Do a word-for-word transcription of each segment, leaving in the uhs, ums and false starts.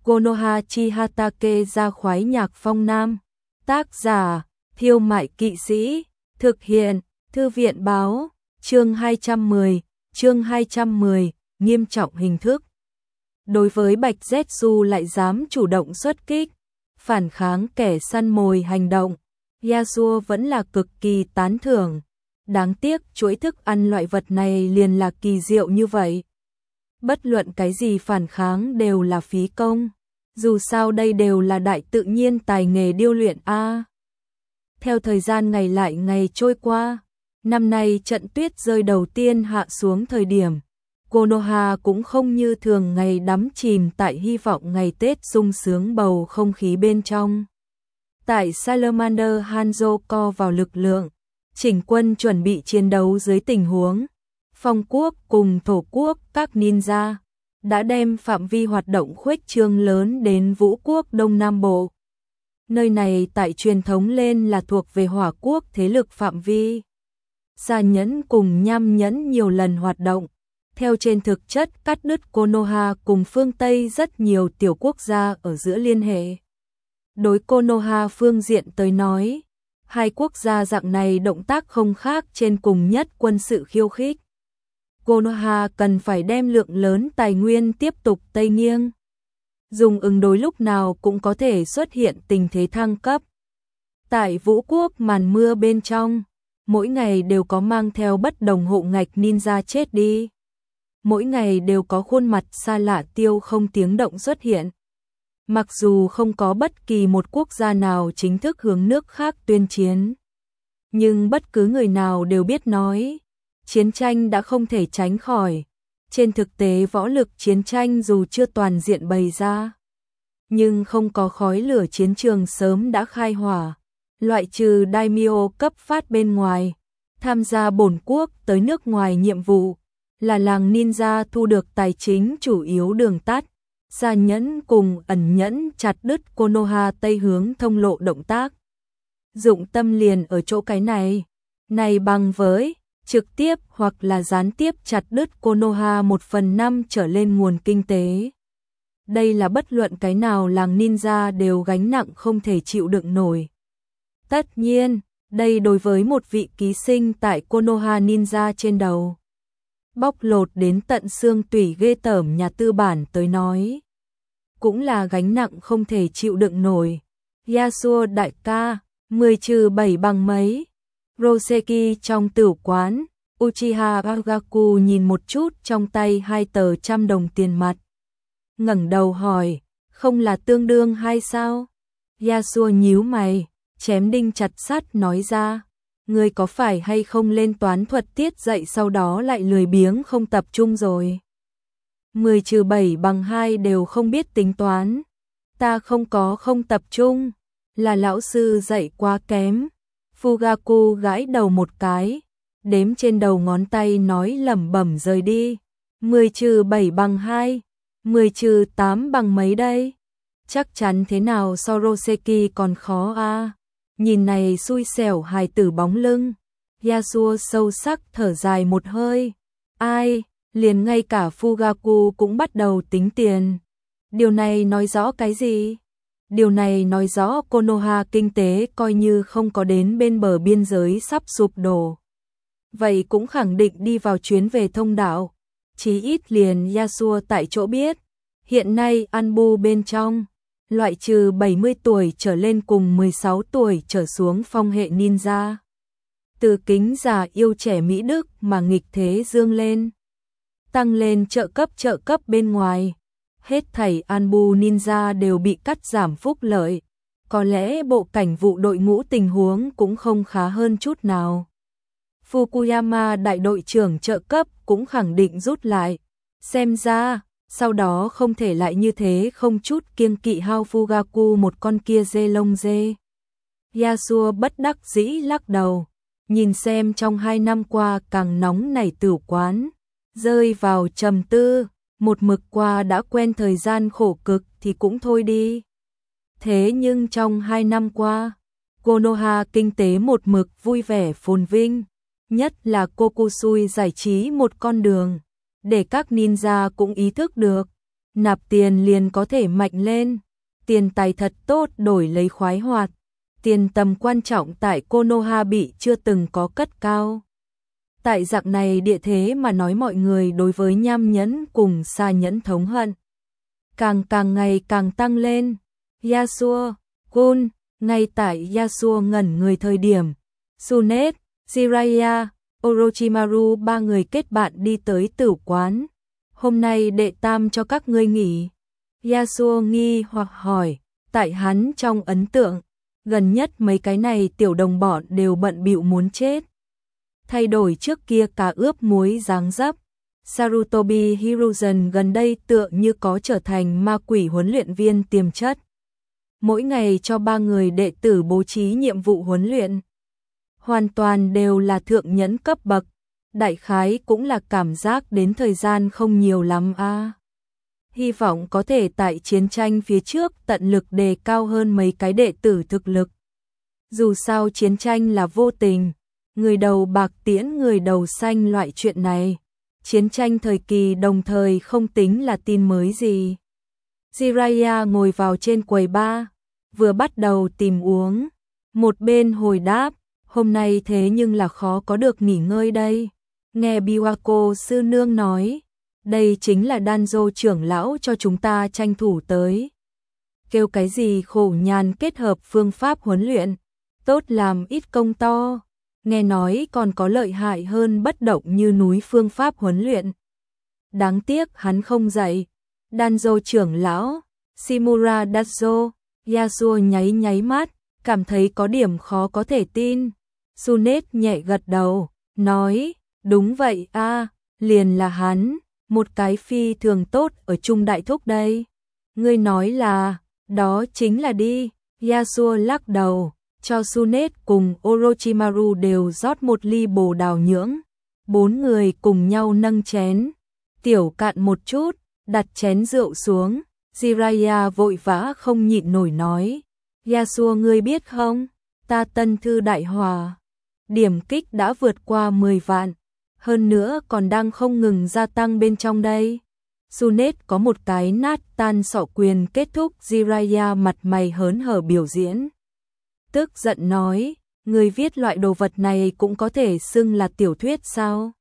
Konoha Chihatake ra khoái nhạc phong nam. Tác giả, Thiêu Mại Kỵ Sĩ. Thực hiện, Thư viện Báo. Chương hai trăm mười. Chương hai trăm mười. Nghiêm trọng hình thức. Đối với Bạch Zetsu lại dám chủ động xuất kích, phản kháng kẻ săn mồi hành động, Yasuo vẫn là cực kỳ tán thưởng. Đáng tiếc chuỗi thức ăn loại vật này liền là kỳ diệu như vậy. Bất luận cái gì phản kháng đều là phí công. Dù sao đây đều là đại tự nhiên tài nghề điêu luyện a. Theo thời gian ngày lại ngày trôi qua, năm nay trận tuyết rơi đầu tiên hạ xuống thời điểm, Konoha cũng không như thường ngày đắm chìm tại hy vọng ngày Tết sung sướng bầu không khí bên trong. Tại Salamander Hanzo co vào lực lượng, chỉnh quân chuẩn bị chiến đấu dưới tình huống phong quốc cùng thổ quốc các ninja đã đem phạm vi hoạt động khuếch trương lớn đến Vũ quốc Đông Nam Bộ. Nơi này tại truyền thống lên là thuộc về Hỏa quốc thế lực phạm vi. Sa Nhẫn cùng Nham Nhẫn nhiều lần hoạt động, theo trên thực chất cắt đứt Konoha cùng phương Tây rất nhiều tiểu quốc gia ở giữa liên hệ. Đối Konoha phương diện tới nói, hai quốc gia dạng này động tác không khác trên cùng nhất quân sự khiêu khích. Konoha cần phải đem lượng lớn tài nguyên tiếp tục tây nghiêng, dùng ứng đối lúc nào cũng có thể xuất hiện tình thế thăng cấp. Tại Vũ quốc màn mưa bên trong, mỗi ngày đều có mang theo bất đồng hộ ngạch ninja chết đi. Mỗi ngày đều có khuôn mặt xa lạ tiêu không tiếng động xuất hiện. Mặc dù không có bất kỳ một quốc gia nào chính thức hướng nước khác tuyên chiến, nhưng bất cứ người nào đều biết nói, chiến tranh đã không thể tránh khỏi. Trên thực tế võ lực chiến tranh dù chưa toàn diện bày ra, nhưng không có khói lửa chiến trường sớm đã khai hỏa. Loại trừ daimyo cấp phát bên ngoài, tham gia bổn quốc tới nước ngoài nhiệm vụ, là làng ninja thu được tài chính chủ yếu đường tắt. Sa Nhẫn cùng Ẩn Nhẫn chặt đứt Konoha tây hướng thông lộ động tác. Dụng tâm liền ở chỗ cái này. Này bằng với trực tiếp hoặc là gián tiếp chặt đứt Konoha một phần năm trở lên nguồn kinh tế. Đây là bất luận cái nào làng ninja đều gánh nặng không thể chịu đựng nổi. Tất nhiên, đây đối với một vị ký sinh tại Konoha ninja trên đầu, bóc lột đến tận xương tủy ghê tởm nhà tư bản tới nói, cũng là gánh nặng không thể chịu đựng nổi. Yasuo đại ca, mười trừ bảy bằng mấy? Roseki trong tử quán, Uchiha Bagaku nhìn một chút trong tay hai tờ trăm đồng tiền mặt, ngẩng đầu hỏi, không là tương đương hay sao? Yasuo nhíu mày, chém đinh chặt sắt nói ra, ngươi có phải hay không lên toán thuật tiết dạy sau đó lại lười biếng không tập trung rồi? mười trừ bảy bằng hai đều không biết tính toán. Ta không có không tập trung, là lão sư dạy quá kém. Fugaku gãi đầu một cái, đếm trên đầu ngón tay nói lẩm bẩm rời đi. mười trừ bảy bằng hai, mười trừ tám bằng mấy đây? Chắc chắn thế nào so Roseki còn khó a. À? Nhìn này xui xẻo hài tử bóng lưng, Yasuo sâu sắc thở dài một hơi. Ai, liền ngay cả Fugaku cũng bắt đầu tính tiền. Điều này nói rõ cái gì? Điều này nói rõ Konoha kinh tế coi như không có đến bên bờ biên giới sắp sụp đổ. Vậy cũng khẳng định đi vào chuyến về thông đạo. Chí ít liền Yasuo tại chỗ biết, hiện nay Anbu bên trong, loại trừ bảy mươi tuổi trở lên cùng mười sáu tuổi trở xuống phong hệ ninja. Từ kính già yêu trẻ Mỹ Đức mà nghịch thế dương lên, tăng lên trợ cấp trợ cấp bên ngoài. Hết thảy Anbu ninja đều bị cắt giảm phúc lợi. Có lẽ bộ cảnh vụ đội ngũ tình huống cũng không khá hơn chút nào. Fukuyama đại đội trưởng trợ cấp cũng khẳng định rút lại. Xem ra, sau đó không thể lại như thế không chút kiêng kỵ hao Fugaku một con kia dê lông dê. Yasuo bất đắc dĩ lắc đầu, nhìn xem trong hai năm qua càng nóng nảy tử quán, rơi vào trầm tư, một mực qua đã quen thời gian khổ cực thì cũng thôi đi. Thế nhưng trong hai năm qua, Konoha kinh tế một mực vui vẻ phồn vinh, nhất là Kokusui giải trí một con đường, để các ninja cũng ý thức được, nạp tiền liền có thể mạnh lên, tiền tài thật tốt đổi lấy khoái hoạt, tiền tầm quan trọng tại Konoha bị chưa từng có cất cao. Tại dạng này địa thế mà nói mọi người đối với nham nhẫn cùng xa nhẫn thống hận. Càng càng ngày càng tăng lên, Yasuo, Gun, ngay tại Yasuo ngẩn người thời điểm, Tsunade, Jiraiya, Orochimaru ba người kết bạn đi tới tử quán. Hôm nay đệ tam cho các ngươi nghỉ. Yasuo nghi hoặc hỏi, tại hắn trong ấn tượng, gần nhất mấy cái này tiểu đồng bọn đều bận bịu muốn chết. Thay đổi trước kia cả ướp muối dáng dấp, Sarutobi Hiruzen gần đây tựa như có trở thành ma quỷ huấn luyện viên tiềm chất. Mỗi ngày cho ba người đệ tử bố trí nhiệm vụ huấn luyện. Hoàn toàn đều là thượng nhẫn cấp bậc, đại khái cũng là cảm giác đến thời gian không nhiều lắm a. À. Hy vọng có thể tại chiến tranh phía trước tận lực đề cao hơn mấy cái đệ tử thực lực. Dù sao chiến tranh là vô tình, người đầu bạc tiễn người đầu xanh loại chuyện này. Chiến tranh thời kỳ đồng thời không tính là tin mới gì. Jiraiya ngồi vào trên quầy bar, vừa bắt đầu tìm uống. Một bên hồi đáp, hôm nay thế nhưng là khó có được nghỉ ngơi đây. Nghe Biwako sư nương nói, đây chính là Danzo trưởng lão cho chúng ta tranh thủ tới. Kêu cái gì khổ nhàn kết hợp phương pháp huấn luyện, tốt làm ít công to. Nghe nói còn có lợi hại hơn bất động như núi phương pháp huấn luyện. Đáng tiếc hắn không dạy. Danzo trưởng lão, Shimura Dazo, Yasuo nháy nháy mắt, cảm thấy có điểm khó có thể tin. Tsunade nhẹ gật đầu, nói, đúng vậy a, liền là hắn, một cái phi thường tốt ở Trung Đại Thúc đây. Ngươi nói là, đó chính là đi. Yasuo lắc đầu, cho Tsunade cùng Orochimaru đều rót một ly bồ đào nhưỡng. Bốn người cùng nhau nâng chén, tiểu cạn một chút, đặt chén rượu xuống. Jiraiya vội vã không nhịn nổi nói, Yasuo ngươi biết không, ta Tân Thư Đại Hòa, điểm kích đã vượt qua mười vạn, hơn nữa còn đang không ngừng gia tăng bên trong đây. Tsunade có một cái nát tan sọ quyền kết thúc Jiraiya mặt mày hớn hở biểu diễn. Tức giận nói, người viết loại đồ vật này cũng có thể xưng là tiểu thuyết sao?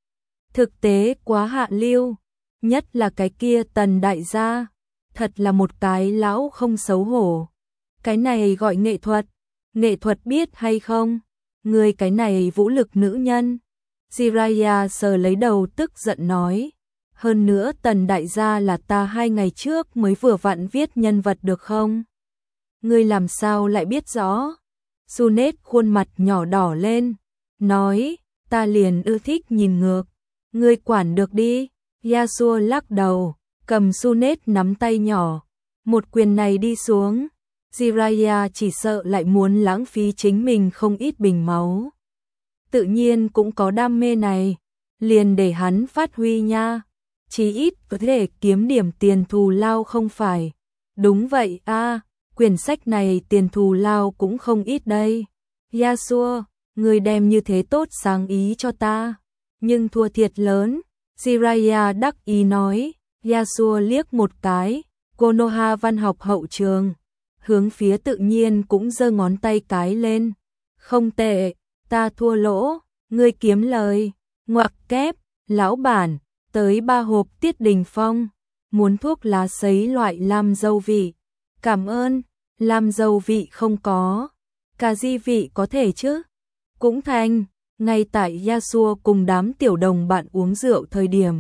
Thực tế quá hạ lưu, nhất là cái kia Tần đại gia, thật là một cái lão không xấu hổ. Cái này gọi nghệ thuật, nghệ thuật biết hay không? Người cái này vũ lực nữ nhân. Jiraiya sờ lấy đầu tức giận nói, hơn nữa Tần đại gia là ta hai ngày trước mới vừa vặn viết nhân vật được không? Ngươi làm sao lại biết rõ? Tsunade khuôn mặt nhỏ đỏ lên, nói, ta liền ưa thích nhìn ngược. Ngươi quản được đi. Yasuo lắc đầu, cầm Tsunade nắm tay nhỏ. Một quyền này đi xuống, Jiraiya chỉ sợ lại muốn lãng phí chính mình không ít bình máu. Tự nhiên cũng có đam mê này, liền để hắn phát huy nha. Chí ít có thể kiếm điểm tiền thù lao không phải. Đúng vậy a, à, quyển sách này tiền thù lao cũng không ít đây. Yasuo, người đem như thế tốt sáng ý cho ta, nhưng thua thiệt lớn. Jiraiya đắc ý nói. Yasuo liếc một cái, Konoha văn học hậu trường, hướng phía tự nhiên cũng giơ ngón tay cái lên. Không tệ, ta thua lỗ, ngươi kiếm lời. Ngoặc kép, lão bản, tới ba hộp Tiết Đình Phong, muốn thuốc lá sấy loại lam dâu vị. Cảm ơn, lam dâu vị không có, cà di vị có thể chứ? Cũng thành. Ngay tại Yasuo cùng đám tiểu đồng bạn uống rượu thời điểm,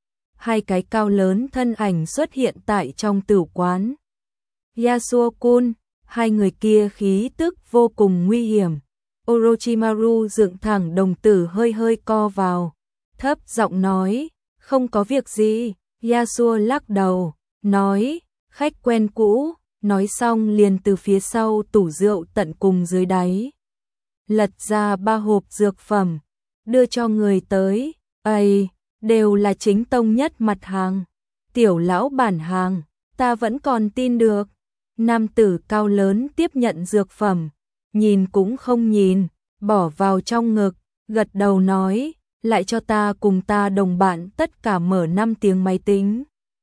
hai cái cao lớn thân ảnh xuất hiện tại trong tử quán. Yasuo-kun, hai người kia khí tức vô cùng nguy hiểm. Orochimaru dựng thẳng đồng tử hơi hơi co vào, thấp giọng nói, không có việc gì. Yasuo lắc đầu, nói, khách quen cũ. Nói xong liền từ phía sau tủ rượu tận cùng dưới đáy lật ra ba hộp dược phẩm, đưa cho người tới. Ây, đều là chính tông nhất mặt hàng. Tiểu lão bản hàng, ta vẫn còn tin được. Nam tử cao lớn tiếp nhận dược phẩm, nhìn cũng không nhìn, bỏ vào trong ngực, gật đầu nói, lại cho ta cùng ta đồng bạn tất cả mở năm tiếng máy tính.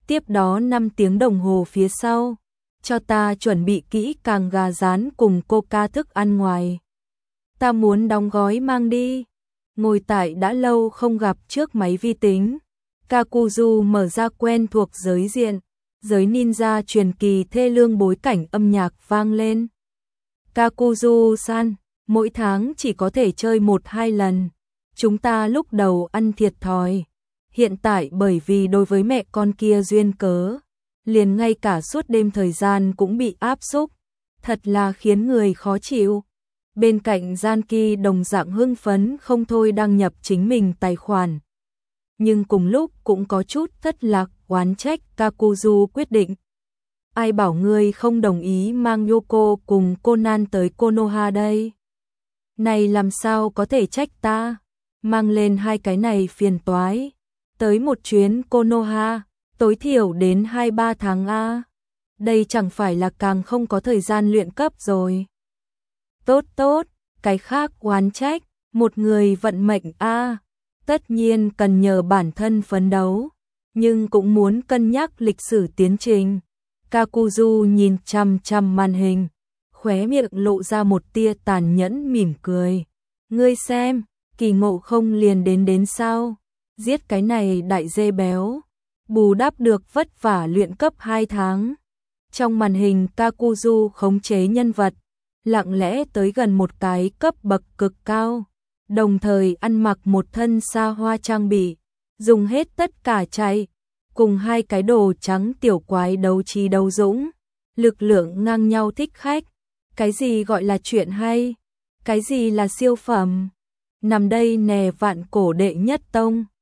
Tiếp đó năm tiếng đồng hồ phía sau, cho ta chuẩn bị kỹ càng gà rán cùng coca thức ăn ngoài. Ta muốn đóng gói mang đi. Ngồi tại đã lâu không gặp trước máy vi tính, Kakuzu mở ra quen thuộc giới diện, giới ninja truyền kỳ thê lương bối cảnh âm nhạc vang lên. Kakuzu-san, mỗi tháng chỉ có thể chơi một hai lần. Chúng ta lúc đầu ăn thiệt thòi. Hiện tại bởi vì đối với mẹ con kia duyên cớ, liền ngay cả suốt đêm thời gian cũng bị áp xúc. Thật là khiến người khó chịu. Bên cạnh Gian Kỳ đồng dạng hưng phấn không thôi đăng nhập chính mình tài khoản. Nhưng cùng lúc cũng có chút thất lạc, oán trách Kakuzu quyết định. Ai bảo ngươi không đồng ý mang Yoko cùng Conan tới Konoha đây? Này làm sao có thể trách ta? Mang lên hai cái này phiền toái. Tới một chuyến Konoha, tối thiểu đến hai ba tháng a. Đây chẳng phải là càng không có thời gian luyện cấp rồi. Tốt tốt, cái khác oán trách, một người vận mệnh a, tất nhiên cần nhờ bản thân phấn đấu, nhưng cũng muốn cân nhắc lịch sử tiến trình. Kakuzu nhìn chằm chằm màn hình, khóe miệng lộ ra một tia tàn nhẫn mỉm cười. Ngươi xem, kỳ ngộ không liền đến đến sao? Giết cái này đại dê béo, bù đắp được vất vả luyện cấp hai tháng. Trong màn hình Kakuzu khống chế nhân vật, lặng lẽ tới gần một cái cấp bậc cực cao, đồng thời ăn mặc một thân xa hoa trang bị, dùng hết tất cả chạy, cùng hai cái đồ trắng tiểu quái đấu trí đấu dũng, lực lượng ngang nhau thích khách. Cái gì gọi là chuyện hay? Cái gì là siêu phẩm? Nằm đây nè vạn cổ đệ nhất tông.